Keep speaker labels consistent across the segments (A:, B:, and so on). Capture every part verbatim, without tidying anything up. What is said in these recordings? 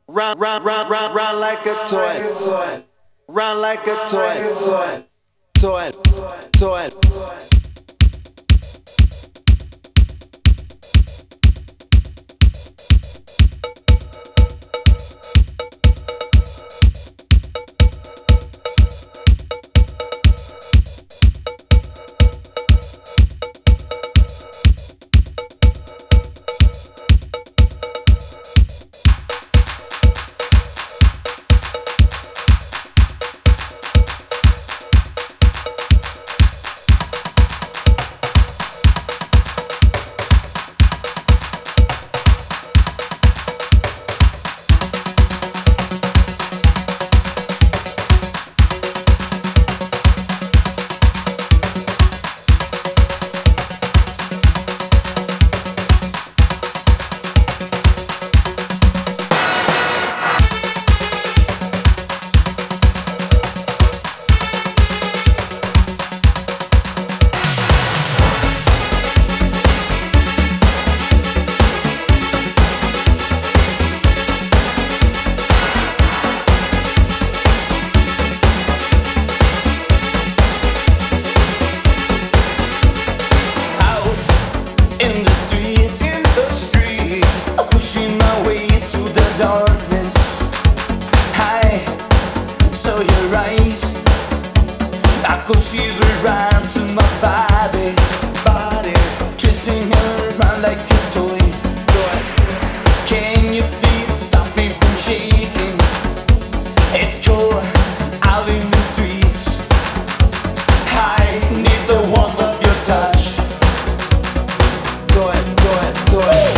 A: Round, round, round, round, round like a toy. Round like a toy. Toy, toy.
B: In the streets,
A: In the streets,
B: pushing my way to the darkness. I saw your eyes, I could shiver right to my body,
A: body,
B: twisting her around like a toy.
A: toy.
B: Can you please stop me from shaking? It's cold out in the streets. I need the warmth of your touch.
A: Toy, toy, toy.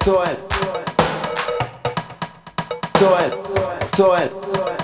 A: toy, toy, toy.